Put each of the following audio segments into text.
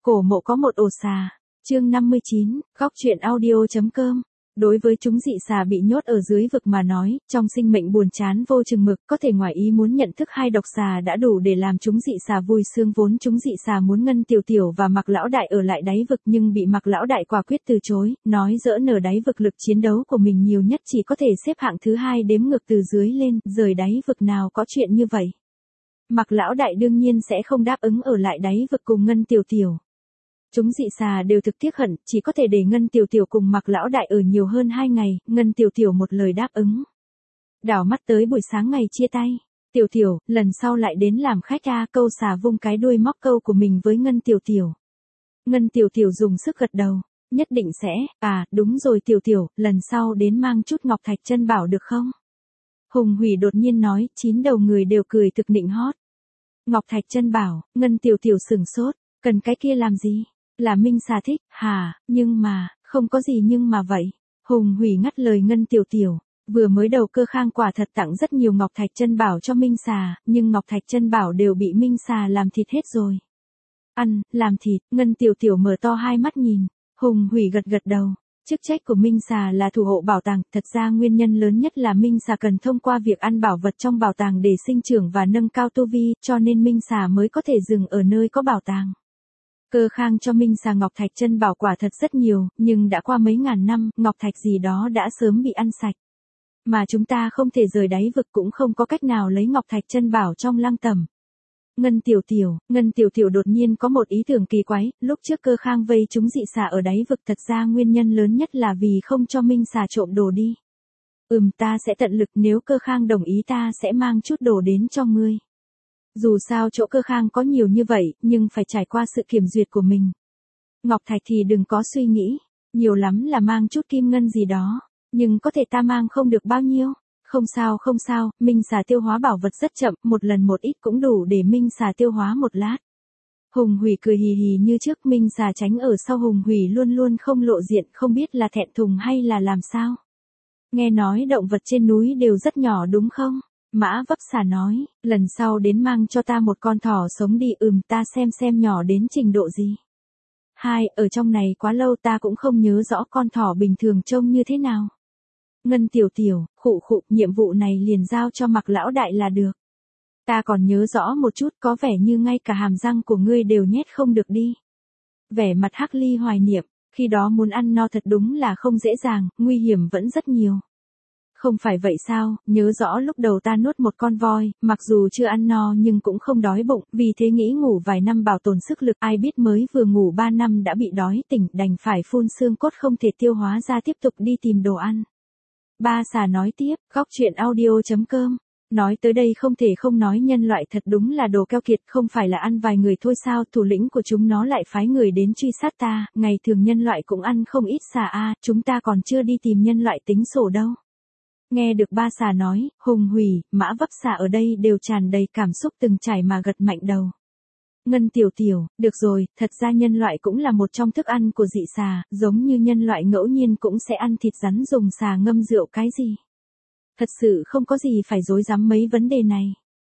Cổ mộ có một ổ xà. Chương 59, góc truyện audio.com. Đối với chúng dị xà bị nhốt ở dưới vực mà nói, trong sinh mệnh buồn chán vô chừng mực, có thể ngoài ý muốn nhận thức hai độc xà đã đủ để làm chúng dị xà vui sướng. Vốn chúng dị xà muốn Ngân Tiểu Tiểu và Mạc Lão Đại ở lại đáy vực, nhưng bị Mạc Lão Đại quả quyết từ chối, nói giỡn ở đáy vực lực chiến đấu của mình nhiều nhất chỉ có thể xếp hạng thứ 2 đếm ngược từ dưới lên, rời đáy vực nào có chuyện như vậy. Mạc Lão Đại đương nhiên sẽ không đáp ứng ở lại đáy vực cùng Ngân Tiểu Tiểu. Chúng dị xà đều thực tiếc hận, chỉ có thể để Ngân Tiểu Tiểu cùng Mạc Lão Đại ở nhiều hơn 2 ngày, Ngân Tiểu Tiểu một lời đáp ứng. Đảo mắt tới buổi sáng ngày chia tay. Tiểu Tiểu, lần sau lại đến làm khách a. Câu xà vung cái đuôi móc câu của mình với Ngân Tiểu Tiểu. Ngân Tiểu Tiểu dùng sức gật đầu. Nhất định sẽ, đúng rồi Tiểu Tiểu, lần sau đến mang chút ngọc thạch chân bảo được không? Hùng Hủy đột nhiên nói, 9 đầu người đều cười thực nịnh hót. Ngọc thạch chân bảo, Ngân Tiểu Tiểu sửng sốt, cần cái kia làm gì? Là Minh xà thích, nhưng mà, không có gì nhưng mà vậy. Hùng Hủy ngắt lời Ngân Tiểu Tiểu, vừa mới đầu Cơ Khang quả thật tặng rất nhiều ngọc thạch chân bảo cho Minh xà, nhưng ngọc thạch chân bảo đều bị Minh xà làm thịt hết rồi. Ăn, làm thịt, Ngân Tiểu Tiểu mở to hai mắt nhìn, Hùng Hủy gật gật đầu. Chức trách của Minh xà là thủ hộ bảo tàng, thật ra nguyên nhân lớn nhất là Minh xà cần thông qua việc ăn bảo vật trong bảo tàng để sinh trưởng và nâng cao tu vi, cho nên Minh xà mới có thể dừng ở nơi có bảo tàng. Cơ Khang cho Minh xà ngọc thạch chân bảo quả thật rất nhiều, nhưng đã qua mấy ngàn năm, ngọc thạch gì đó đã sớm bị ăn sạch. Mà chúng ta không thể rời đáy vực, cũng không có cách nào lấy ngọc thạch chân bảo trong lăng tẩm. Ngân Tiểu Tiểu đột nhiên có một ý tưởng kỳ quái, lúc trước Cơ Khang vây chúng dị xà ở đáy vực, thật ra nguyên nhân lớn nhất là vì không cho Minh xà trộm đồ đi. Ta sẽ tận lực, nếu Cơ Khang đồng ý ta sẽ mang chút đồ đến cho ngươi. Dù sao chỗ Cơ Khang có nhiều như vậy, nhưng phải trải qua sự kiểm duyệt của mình. Ngọc thạch thì đừng có suy nghĩ, nhiều lắm là mang chút kim ngân gì đó, nhưng có thể ta mang không được bao nhiêu. Không sao, Minh xà tiêu hóa bảo vật rất chậm, một lần một ít cũng đủ để Minh xà tiêu hóa một lát. Hùng Hủy cười hì hì như trước, Minh xà tránh ở sau Hùng Hủy luôn luôn không lộ diện, không biết là thẹn thùng hay là làm sao. Nghe nói động vật trên núi đều rất nhỏ đúng không? Mã Vấp Xà nói, lần sau đến mang cho ta một con thỏ sống đi. Ta xem nhỏ đến trình độ gì. Ở trong này quá lâu ta cũng không nhớ rõ con thỏ bình thường trông như thế nào. Ngân Tiểu Tiểu, nhiệm vụ này liền giao cho Mạc Lão Đại là được. Ta còn nhớ rõ một chút, có vẻ như ngay cả hàm răng của ngươi đều nhét không được đi. Vẻ mặt Hắc Ly hoài niệm, khi đó muốn ăn no thật đúng là không dễ dàng, nguy hiểm vẫn rất nhiều. Không phải vậy sao, nhớ rõ lúc đầu ta nuốt một con voi, mặc dù chưa ăn no nhưng cũng không đói bụng, vì thế nghĩ ngủ vài năm bảo tồn sức lực, ai biết mới vừa ngủ 3 năm đã bị đói tỉnh, đành phải phun xương cốt không thể tiêu hóa ra, tiếp tục đi tìm đồ ăn. Ba xà nói tiếp, góc truyện audio.com. Nói tới đây không thể không nói nhân loại thật đúng là đồ keo kiệt, không phải là ăn vài người thôi sao, thủ lĩnh của chúng nó lại phái người đến truy sát ta, ngày thường nhân loại cũng ăn không ít xà chúng ta còn chưa đi tìm nhân loại tính sổ đâu. Nghe được ba xà nói, Hùng Hủy, Mã Vấp Xà ở đây đều tràn đầy cảm xúc từng trải mà gật mạnh đầu. Ngân Tiểu Tiểu, được rồi, thật ra nhân loại cũng là một trong thức ăn của dị xà, giống như nhân loại ngẫu nhiên cũng sẽ ăn thịt rắn dùng xà ngâm rượu cái gì. Thật sự không có gì phải rối rắm mấy vấn đề này.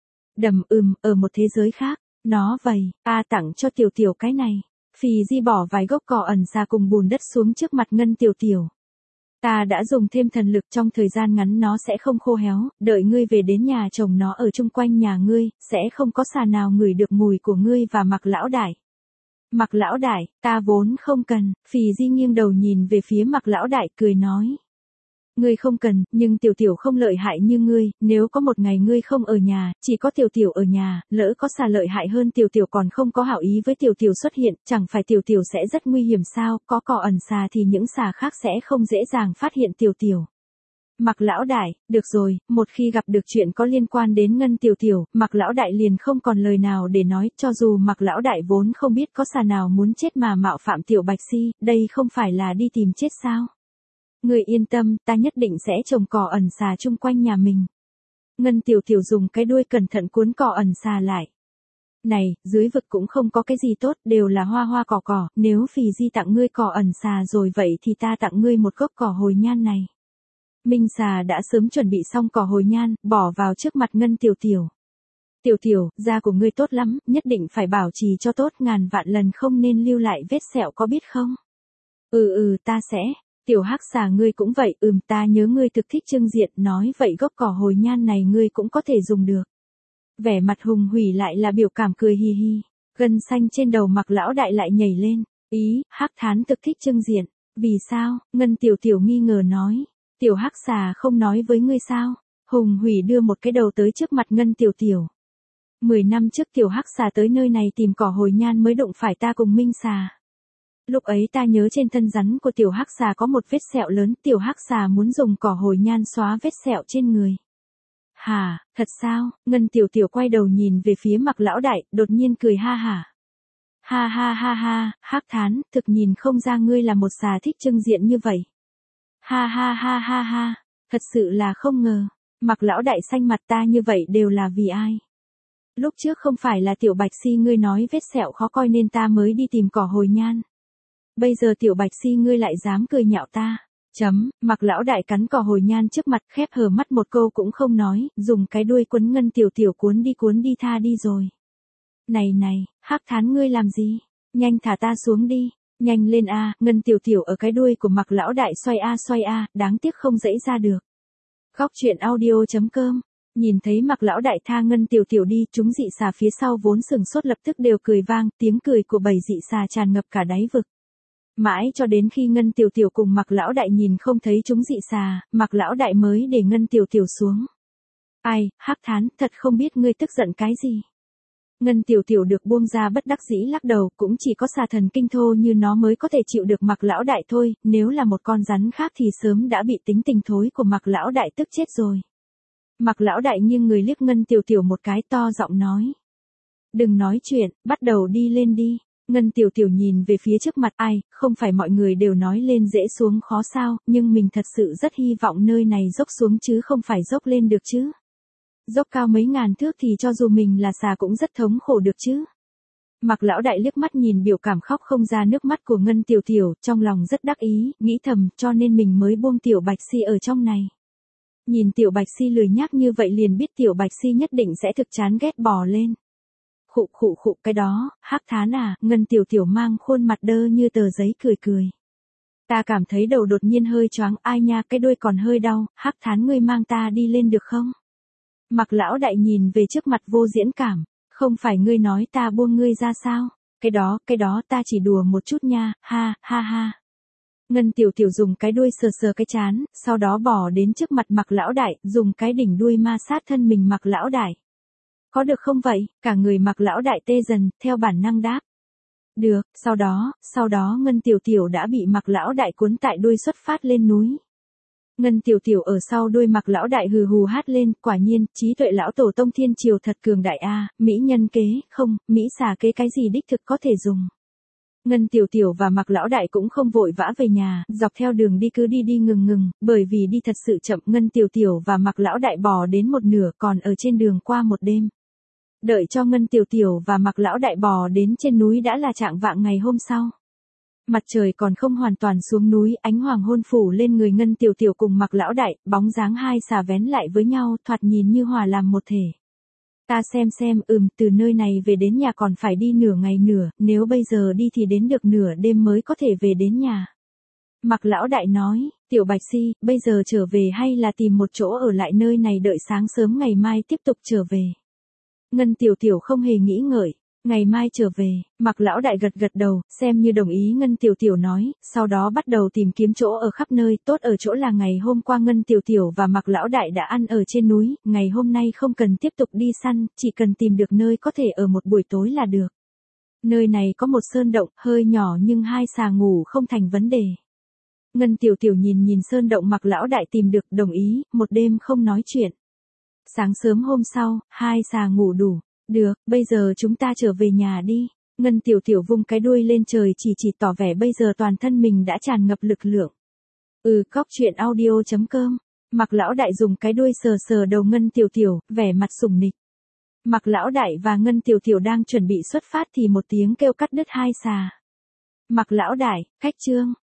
Ở một thế giới khác, nó vậy, tặng cho Tiểu Tiểu cái này. Phì Di bỏ vài gốc cỏ ẩn xà cùng bùn đất xuống trước mặt Ngân Tiểu Tiểu. Ta đã dùng thêm thần lực, trong thời gian ngắn nó sẽ không khô héo, đợi ngươi về đến nhà trồng nó ở chung quanh nhà ngươi, sẽ không có xà nào ngửi được mùi của ngươi và Mạc Lão Đại. Mạc Lão Đại, ta vốn không cần. Phì Di nghiêng đầu nhìn về phía Mạc Lão Đại cười nói. Ngươi không cần, nhưng Tiểu Tiểu không lợi hại như ngươi, nếu có một ngày ngươi không ở nhà, chỉ có Tiểu Tiểu ở nhà, lỡ có xà lợi hại hơn Tiểu Tiểu còn không có hảo ý với Tiểu Tiểu xuất hiện, chẳng phải Tiểu Tiểu sẽ rất nguy hiểm sao, có cỏ ẩn xà thì những xà khác sẽ không dễ dàng phát hiện Tiểu Tiểu. Mạc Lão Đại, được rồi, một khi gặp được chuyện có liên quan đến Ngân Tiểu Tiểu, Mạc Lão Đại liền không còn lời nào để nói, cho dù Mạc Lão Đại vốn không biết có xà nào muốn chết mà mạo phạm Tiểu Bạch Si, đây không phải là đi tìm chết sao? Ngươi yên tâm, ta nhất định sẽ trồng cỏ ẩn xà chung quanh nhà mình. Ngân Tiểu Tiểu dùng cái đuôi cẩn thận cuốn cỏ ẩn xà lại. Này, dưới vực cũng không có cái gì tốt, đều là hoa cỏ, nếu Phì Di tặng ngươi cỏ ẩn xà rồi vậy thì ta tặng ngươi một gốc cỏ hồi nhan này. Minh xà đã sớm chuẩn bị xong cỏ hồi nhan, bỏ vào trước mặt Ngân Tiểu Tiểu. Tiểu tiểu, da của ngươi tốt lắm, nhất định phải bảo trì cho tốt, ngàn vạn lần không nên lưu lại vết sẹo có biết không? Ta sẽ. Tiểu hắc xà ngươi cũng vậy, ta nhớ ngươi thực thích trưng diện, nói vậy gốc cỏ hồi nhan này ngươi cũng có thể dùng được. Vẻ mặt Hùng Hủy lại là biểu cảm cười hi hi, gân xanh trên đầu Mặc lão đại lại nhảy lên, ý, hắc thán thực thích trưng diện, vì sao? Ngân tiểu tiểu nghi ngờ nói, tiểu hắc xà không nói với ngươi sao? Hùng Hủy đưa một cái đầu tới trước mặt Ngân tiểu tiểu. 10 năm trước tiểu hắc xà tới nơi này tìm cỏ hồi nhan mới đụng phải ta cùng Minh xà. Lúc ấy ta nhớ trên thân rắn của tiểu hắc xà có một vết sẹo lớn, tiểu hắc xà muốn dùng cỏ hồi nhan xóa vết sẹo trên người. Hả, thật sao? Ngân tiểu tiểu quay đầu nhìn về phía Mặc lão đại, đột nhiên cười ha hả. Ha ha ha ha, hắc thán, thực nhìn không ra ngươi là một xà thích trưng diện như vậy. Ha ha ha ha ha, thật sự là không ngờ. Mặc lão đại xanh mặt, ta như vậy đều là vì ai? Lúc trước không phải là tiểu bạch si ngươi nói vết sẹo khó coi nên ta mới đi tìm cỏ hồi nhan. Bây giờ tiểu bạch si ngươi lại dám cười nhạo ta. Mặc lão đại cắn cỏ hồi nhan trước mặt, khép hờ mắt một câu cũng không nói, dùng cái đuôi quấn Ngân tiểu tiểu cuốn đi tha đi rồi. Này, hắc thán ngươi làm gì? Nhanh thả ta xuống đi, nhanh lên a. Ngân tiểu tiểu ở cái đuôi của Mặc lão đại xoay a, đáng tiếc không dãy ra được. Góc truyện audio.com. Nhìn thấy Mặc lão đại tha Ngân tiểu tiểu đi, chúng dị xà phía sau vốn sừng sốt lập tức đều cười vang, tiếng cười của bầy dị xà tràn ngập cả đáy vực. Mãi cho đến khi Ngân tiểu tiểu cùng Mặc lão đại nhìn không thấy chúng dị xà, Mặc lão đại mới để Ngân tiểu tiểu xuống. Ai, hắc thán, thật không biết ngươi tức giận cái gì. Ngân tiểu tiểu được buông ra bất đắc dĩ lắc đầu, cũng chỉ có xà thần kinh thô như nó mới có thể chịu được Mặc lão đại thôi, nếu là một con rắn khác thì sớm đã bị tính tình thối của Mặc lão đại tức chết rồi. Mặc lão đại nghiêng người liếc Ngân tiểu tiểu một cái, to giọng nói. Đừng nói chuyện, bắt đầu đi lên đi. Ngân tiểu tiểu nhìn về phía trước mặt, ai, không phải mọi người đều nói lên dễ xuống khó sao, nhưng mình thật sự rất hy vọng nơi này dốc xuống chứ không phải dốc lên được chứ. Dốc cao mấy ngàn thước thì cho dù mình là xà cũng rất thống khổ được chứ. Mặc lão đại liếc mắt nhìn biểu cảm khóc không ra nước mắt của Ngân tiểu tiểu, trong lòng rất đắc ý, nghĩ thầm, cho nên mình mới buông tiểu bạch si ở trong này. Nhìn tiểu bạch si lười nhác như vậy liền biết tiểu bạch si nhất định sẽ thực chán ghét bò lên. Khụ, cái đó, hắc thán à, Ngân tiểu tiểu mang khuôn mặt đơ như tờ giấy cười. Ta cảm thấy đầu đột nhiên hơi choáng, ai nha, cái đuôi còn hơi đau, hắc thán ngươi mang ta đi lên được không? Mặc lão đại nhìn về trước mặt vô diễn cảm, không phải ngươi nói ta buông ngươi ra sao? Cái đó ta chỉ đùa một chút nha, ha ha. Ngân tiểu tiểu dùng cái đuôi sờ cái trán, sau đó bỏ đến trước mặt Mặc lão đại, dùng cái đỉnh đuôi ma sát thân mình Mặc lão đại. Có được không vậy? Cả người Mặc lão đại tê dần, theo bản năng đáp. Được, sau đó Ngân tiểu tiểu đã bị Mặc lão đại cuốn tại đuôi xuất phát lên núi. Ngân tiểu tiểu ở sau đuôi Mặc lão đại hừ hừ hát lên, quả nhiên, trí tuệ lão tổ tông thiên triều thật cường đại a, mỹ nhân kế, không, mỹ xà kế cái gì đích thực có thể dùng. Ngân tiểu tiểu và Mặc lão đại cũng không vội vã về nhà, dọc theo đường đi cứ đi ngừng, bởi vì đi thật sự chậm, Ngân tiểu tiểu và Mặc lão đại bò đến một nửa còn ở trên đường qua một đêm. Đợi cho Ngân tiểu tiểu và Mặc lão đại bò đến trên núi đã là chạng vạng ngày hôm sau. Mặt trời còn không hoàn toàn xuống núi, ánh hoàng hôn phủ lên người Ngân tiểu tiểu cùng Mặc lão đại, bóng dáng hai xà vén lại với nhau, thoạt nhìn như hòa làm một thể. Ta xem, từ nơi này về đến nhà còn phải đi nửa ngày nữa, nếu bây giờ đi thì đến được nửa đêm mới có thể về đến nhà. Mặc lão đại nói, tiểu bạch si, bây giờ trở về hay là tìm một chỗ ở lại nơi này đợi sáng sớm ngày mai tiếp tục trở về. Ngân tiểu tiểu không hề nghĩ ngợi, ngày mai trở về. Mặc lão đại gật đầu, xem như đồng ý Ngân tiểu tiểu nói, sau đó bắt đầu tìm kiếm chỗ ở khắp nơi, tốt ở chỗ là ngày hôm qua Ngân tiểu tiểu và Mặc lão đại đã ăn ở trên núi, ngày hôm nay không cần tiếp tục đi săn, chỉ cần tìm được nơi có thể ở một buổi tối là được. Nơi này có một sơn động, hơi nhỏ nhưng hai xà ngủ không thành vấn đề. Ngân tiểu tiểu nhìn sơn động Mặc lão đại tìm được, đồng ý, một đêm không nói chuyện. Sáng sớm hôm sau, hai xà ngủ đủ. Được, bây giờ chúng ta trở về nhà đi. Ngân tiểu tiểu vung cái đuôi lên trời chỉ tỏ vẻ bây giờ toàn thân mình đã tràn ngập lực lượng. Góc truyện audio.com. Mặc lão đại dùng cái đuôi sờ đầu Ngân tiểu tiểu, vẻ mặt sủng nịch. Mặc lão đại và Ngân tiểu tiểu đang chuẩn bị xuất phát thì một tiếng kêu cắt đứt hai xà. Mặc lão đại, khách trương.